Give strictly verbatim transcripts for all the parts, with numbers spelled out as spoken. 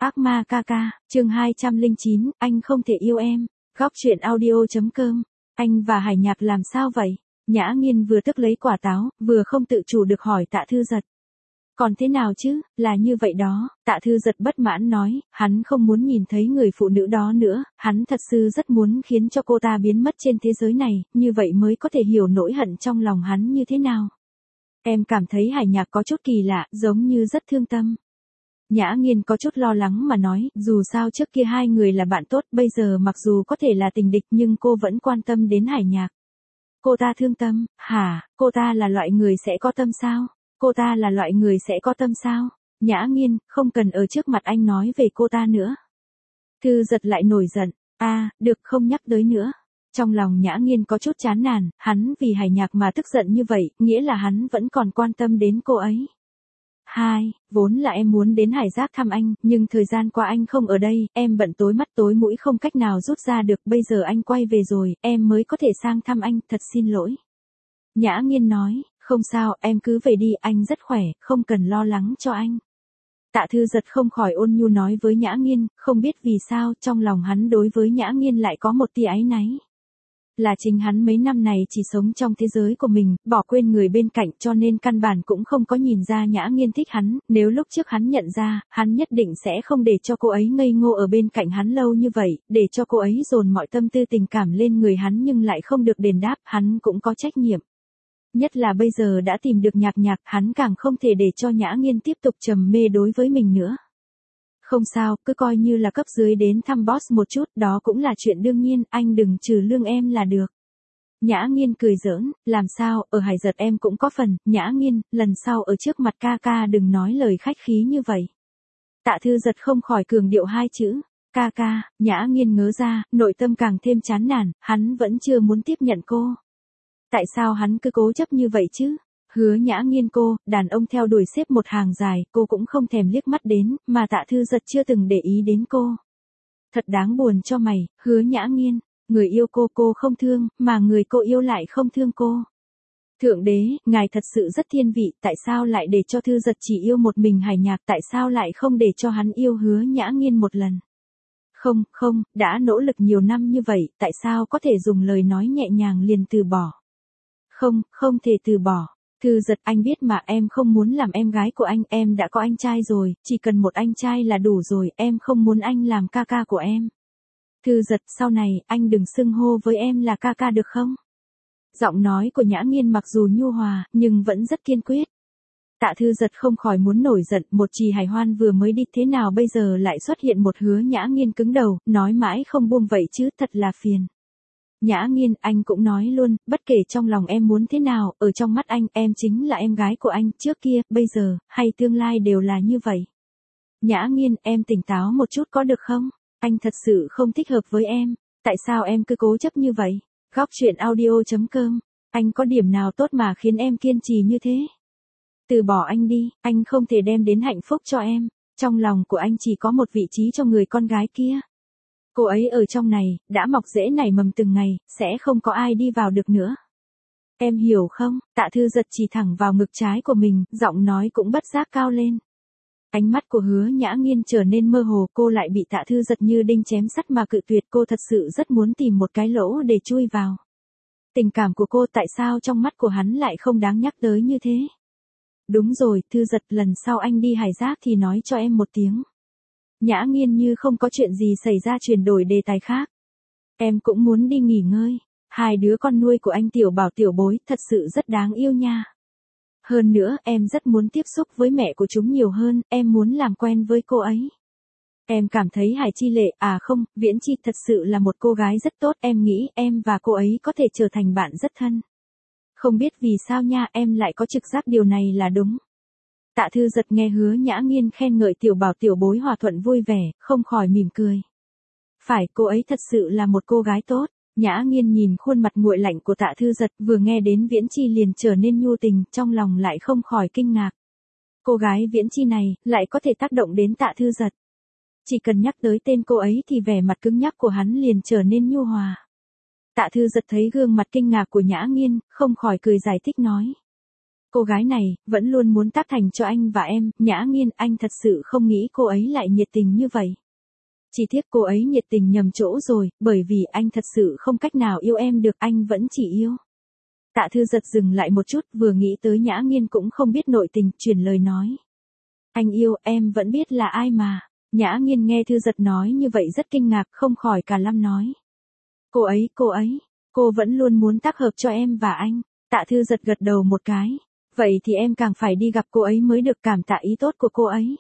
Ác ma ca ca, chương hai trăm lẻ chín, anh không thể yêu em. Góc truyện audio.com. Anh và Hải Nhạc làm sao vậy? Nhã Nghiên vừa tức lấy quả táo, vừa không tự chủ được hỏi Tạ Thư Giật. Còn thế nào chứ, là như vậy đó, Tạ Thư Giật bất mãn nói, hắn không muốn nhìn thấy người phụ nữ đó nữa, hắn thật sự rất muốn khiến cho cô ta biến mất trên thế giới này, như vậy mới có thể hiểu nỗi hận trong lòng hắn như thế nào. Em cảm thấy Hải Nhạc có chút kỳ lạ, giống như rất thương tâm. Nhã Nghiên có chút lo lắng mà nói, dù sao trước kia hai người là bạn tốt, bây giờ mặc dù có thể là tình địch nhưng cô vẫn quan tâm đến Hải Nhạc. Cô ta thương tâm, hả, cô ta là loại người sẽ có tâm sao? Cô ta là loại người sẽ có tâm sao? Nhã Nghiên, không cần ở trước mặt anh nói về cô ta nữa. Thư Giật lại nổi giận, a, à, được không nhắc tới nữa. Trong lòng Nhã Nghiên có chút chán nản, hắn vì Hải Nhạc mà tức giận như vậy, nghĩa là hắn vẫn còn quan tâm đến cô ấy. Hai, vốn là em muốn đến Hải Giác thăm anh, nhưng thời gian qua anh không ở đây, em bận tối mắt tối mũi không cách nào rút ra được, bây giờ anh quay về rồi, em mới có thể sang thăm anh, thật xin lỗi. Nhã Nghiên nói, không sao, em cứ về đi, anh rất khỏe, không cần lo lắng cho anh. Tạ Thư Giật không khỏi ôn nhu nói với Nhã Nghiên, không biết vì sao, trong lòng hắn đối với Nhã Nghiên lại có một tia áy náy. Là chính hắn mấy năm này chỉ sống trong thế giới của mình, bỏ quên người bên cạnh cho nên căn bản cũng không có nhìn ra Nhã Nghiên thích hắn, nếu lúc trước hắn nhận ra, hắn nhất định sẽ không để cho cô ấy ngây ngô ở bên cạnh hắn lâu như vậy, để cho cô ấy dồn mọi tâm tư tình cảm lên người hắn nhưng lại không được đền đáp, hắn cũng có trách nhiệm. Nhất là bây giờ đã tìm được Nhạc Nhạc, hắn càng không thể để cho Nhã Nghiên tiếp tục trầm mê đối với mình nữa. Không sao, cứ coi như là cấp dưới đến thăm boss một chút, đó cũng là chuyện đương nhiên, anh đừng trừ lương em là được. Nhã Nghiên cười giỡn, làm sao, ở Hải Giật em cũng có phần, Nhã Nghiên, lần sau ở trước mặt ca ca đừng nói lời khách khí như vậy. Tạ Thư Giật không khỏi cường điệu hai chữ, ca ca, Nhã Nghiên ngớ ra, nội tâm càng thêm chán nản, hắn vẫn chưa muốn tiếp nhận cô. Tại sao hắn cứ cố chấp như vậy chứ? Hứa Nhã Nghiên cô, đàn ông theo đuổi xếp một hàng dài, cô cũng không thèm liếc mắt đến, mà Tạ Thư Giật chưa từng để ý đến cô. Thật đáng buồn cho mày, Hứa Nhã Nghiên, người yêu cô cô không thương, mà người cô yêu lại không thương cô. Thượng đế, ngài thật sự rất thiên vị, tại sao lại để cho Thư Giật chỉ yêu một mình Hải Nhạc, tại sao lại không để cho hắn yêu Hứa Nhã Nghiên một lần? Không, không, đã nỗ lực nhiều năm như vậy, tại sao có thể dùng lời nói nhẹ nhàng liền từ bỏ? Không, không thể từ bỏ. Thư Giật, anh biết mà, em không muốn làm em gái của anh, em đã có anh trai rồi, chỉ cần một anh trai là đủ rồi, em không muốn anh làm ca ca của em. Thư Giật, sau này, anh đừng xưng hô với em là ca ca được không? Giọng nói của Nhã Nghiên mặc dù nhu hòa, nhưng vẫn rất kiên quyết. Tạ Thư Giật không khỏi muốn nổi giận, một Trì Hải Hoan vừa mới đi thế nào bây giờ lại xuất hiện một Hứa Nhã Nghiên cứng đầu, nói mãi không buông vậy chứ, thật là phiền. Nhã Nghiên, anh cũng nói luôn, bất kể trong lòng em muốn thế nào, ở trong mắt anh, em chính là em gái của anh, trước kia, bây giờ, hay tương lai đều là như vậy. Nhã Nghiên, em tỉnh táo một chút có được không? Anh thật sự không thích hợp với em, tại sao em cứ cố chấp như vậy? Góc truyện audio.com, anh có điểm nào tốt mà khiến em kiên trì như thế? Từ bỏ anh đi, anh không thể đem đến hạnh phúc cho em, trong lòng của anh chỉ có một vị trí cho người con gái kia. Cô ấy ở trong này, đã mọc rễ nảy mầm từng ngày, sẽ không có ai đi vào được nữa. Em hiểu không? Tạ Thư Giật chỉ thẳng vào ngực trái của mình, giọng nói cũng bất giác cao lên. Ánh mắt của Hứa Nhã Nghiên trở nên mơ hồ, cô lại bị Tạ Thư Giật như đinh chém sắt mà cự tuyệt, cô thật sự rất muốn tìm một cái lỗ để chui vào. Tình cảm của cô tại sao trong mắt của hắn lại không đáng nhắc tới như thế? Đúng rồi, Thư Giật, lần sau anh đi Hải Giác thì nói cho em một tiếng. Nhã Nghiên như không có chuyện gì xảy ra chuyển đổi đề tài khác. Em cũng muốn đi nghỉ ngơi. Hai đứa con nuôi của anh Tiểu Bảo Tiểu Bối thật sự rất đáng yêu nha. Hơn nữa, em rất muốn tiếp xúc với mẹ của chúng nhiều hơn, em muốn làm quen với cô ấy. Em cảm thấy Hải Chi Lệ, à không, Viễn Chi thật sự là một cô gái rất tốt, em nghĩ em và cô ấy có thể trở thành bạn rất thân. Không biết vì sao nha, em lại có trực giác điều này là đúng. Tạ Thư Giật nghe Hứa Nhã Nghiên khen ngợi Tiểu Bảo Tiểu Bối hòa thuận vui vẻ, không khỏi mỉm cười. Phải, cô ấy thật sự là một cô gái tốt. Nhã Nghiên nhìn khuôn mặt nguội lạnh của Tạ Thư Giật, vừa nghe đến Viễn Chi liền trở nên nhu tình, trong lòng lại không khỏi kinh ngạc. Cô gái Viễn Chi này, lại có thể tác động đến Tạ Thư Giật. Chỉ cần nhắc tới tên cô ấy thì vẻ mặt cứng nhắc của hắn liền trở nên nhu hòa. Tạ Thư Giật thấy gương mặt kinh ngạc của Nhã Nghiên, không khỏi cười giải thích nói. Cô gái này, vẫn luôn muốn tác thành cho anh và em, Nhã Nghiên, anh thật sự không nghĩ cô ấy lại nhiệt tình như vậy. Chỉ tiếc cô ấy nhiệt tình nhầm chỗ rồi, bởi vì anh thật sự không cách nào yêu em được, anh vẫn chỉ yêu. Tạ Thư Giật dừng lại một chút, vừa nghĩ tới Nhã Nghiên cũng không biết nội tình, chuyển lời nói. Anh yêu, em vẫn biết là ai mà. Nhã Nghiên nghe Thư Giật nói như vậy rất kinh ngạc, không khỏi cả lâm nói. Cô ấy, cô ấy, cô vẫn luôn muốn tác hợp cho em và anh. Tạ Thư Giật gật đầu một cái. Vậy thì em càng phải đi gặp cô ấy mới được, cảm tạ ý tốt của cô ấy.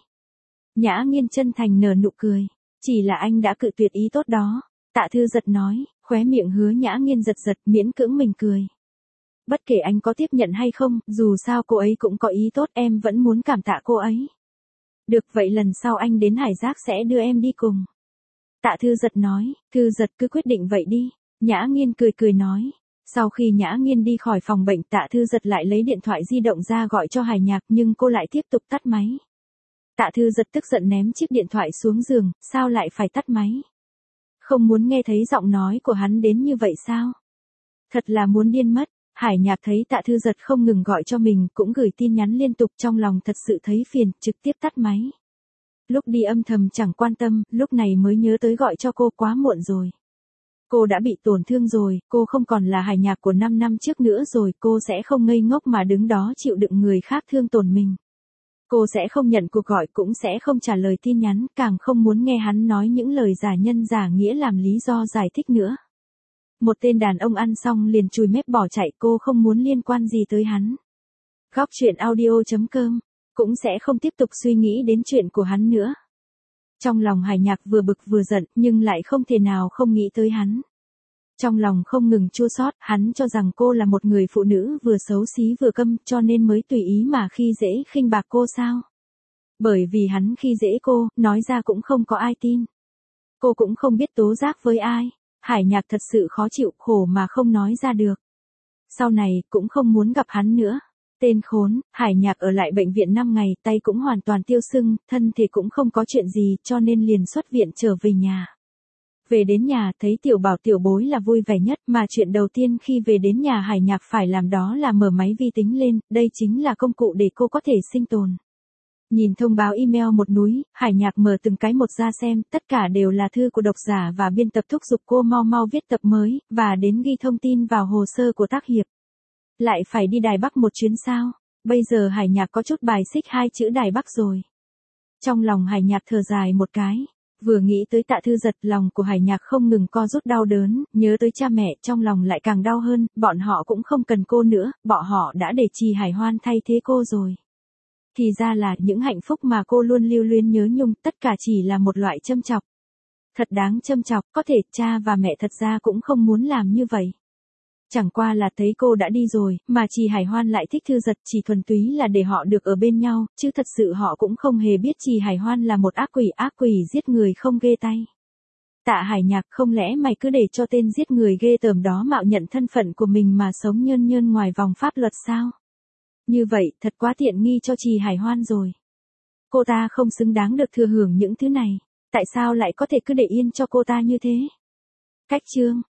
Nhã Nghiên chân thành nở nụ cười. Chỉ là anh đã cự tuyệt ý tốt đó. Tạ Thư Giật nói, khóe miệng Hứa Nhã Nghiên giật giật, miễn cưỡng mình cười. Bất kể anh có tiếp nhận hay không, dù sao cô ấy cũng có ý tốt, em vẫn muốn cảm tạ cô ấy. Được, vậy lần sau anh đến Hải Giác sẽ đưa em đi cùng. Tạ Thư Giật nói, Thư Giật cứ quyết định vậy đi. Nhã Nghiên cười cười nói. Sau khi Nhã Nghiên đi khỏi phòng bệnh, Tạ Thư Giật lại lấy điện thoại di động ra gọi cho Hải Nhạc, nhưng cô lại tiếp tục tắt máy. Tạ Thư Giật tức giận ném chiếc điện thoại xuống giường, sao lại phải tắt máy? Không muốn nghe thấy giọng nói của hắn đến như vậy sao? Thật là muốn điên mất. Hải Nhạc thấy Tạ Thư Giật không ngừng gọi cho mình, cũng gửi tin nhắn liên tục, trong lòng thật sự thấy phiền, trực tiếp tắt máy. Lúc đi âm thầm chẳng quan tâm, lúc này mới nhớ tới gọi cho cô, quá muộn rồi. Cô đã bị tổn thương rồi, cô không còn là Hải Nhạc của năm năm trước nữa rồi, cô sẽ không ngây ngốc mà đứng đó chịu đựng người khác thương tổn mình. Cô sẽ không nhận cuộc gọi, cũng sẽ không trả lời tin nhắn, càng không muốn nghe hắn nói những lời giả nhân giả nghĩa làm lý do giải thích nữa. Một tên đàn ông ăn xong liền chùi mép bỏ chạy, cô không muốn liên quan gì tới hắn. Góc truyện audio chấm com cũng sẽ không tiếp tục suy nghĩ đến chuyện của hắn nữa. Trong lòng Hải Nhạc vừa bực vừa giận, nhưng lại không thể nào không nghĩ tới hắn. Trong lòng không ngừng chua xót, hắn cho rằng cô là một người phụ nữ vừa xấu xí vừa câm, cho nên mới tùy ý mà khi dễ khinh bạc cô sao? Bởi vì hắn khi dễ cô, nói ra cũng không có ai tin. Cô cũng không biết tố giác với ai. Hải Nhạc thật sự khó chịu, khổ mà không nói ra được. Sau này, cũng không muốn gặp hắn nữa. Tên khốn. Hải Nhạc ở lại bệnh viện năm ngày, tay cũng hoàn toàn tiêu sưng, thân thể cũng không có chuyện gì, cho nên liền xuất viện trở về nhà. Về đến nhà, thấy tiểu bảo tiểu bối là vui vẻ nhất, mà chuyện đầu tiên khi về đến nhà Hải Nhạc phải làm đó là mở máy vi tính lên, đây chính là công cụ để cô có thể sinh tồn. Nhìn thông báo email một núi, Hải Nhạc mở từng cái một ra xem, tất cả đều là thư của độc giả và biên tập thúc giục cô mau mau viết tập mới, và đến ghi thông tin vào hồ sơ của tác hiệp. Lại phải đi Đài Bắc một chuyến sao? Bây giờ Hải Nhạc có chút bài xích hai chữ Đài Bắc rồi. Trong lòng Hải Nhạc thở dài một cái. Vừa nghĩ tới Tạ Thư Giật, lòng của Hải Nhạc không ngừng co rút đau đớn, nhớ tới cha mẹ, trong lòng lại càng đau hơn, bọn họ cũng không cần cô nữa, bọn họ đã để Trì Hải Hoan thay thế cô rồi. Thì ra là những hạnh phúc mà cô luôn lưu luyến nhớ nhung, tất cả chỉ là một loại châm chọc. Thật đáng châm chọc, có thể cha và mẹ thật ra cũng không muốn làm như vậy. Chẳng qua là thấy cô đã đi rồi, mà Trì Hải Hoan lại thích Thư Giật, chỉ thuần túy là để họ được ở bên nhau, chứ thật sự họ cũng không hề biết Trì Hải Hoan là một ác quỷ, ác quỷ giết người không ghê tay. Tạ Hải Nhạc, không lẽ mày cứ để cho tên giết người ghê tởm đó mạo nhận thân phận của mình mà sống nhơn nhơn ngoài vòng pháp luật sao? Như vậy, thật quá tiện nghi cho Trì Hải Hoan rồi. Cô ta không xứng đáng được thừa hưởng những thứ này, tại sao lại có thể cứ để yên cho cô ta như thế? Cách chương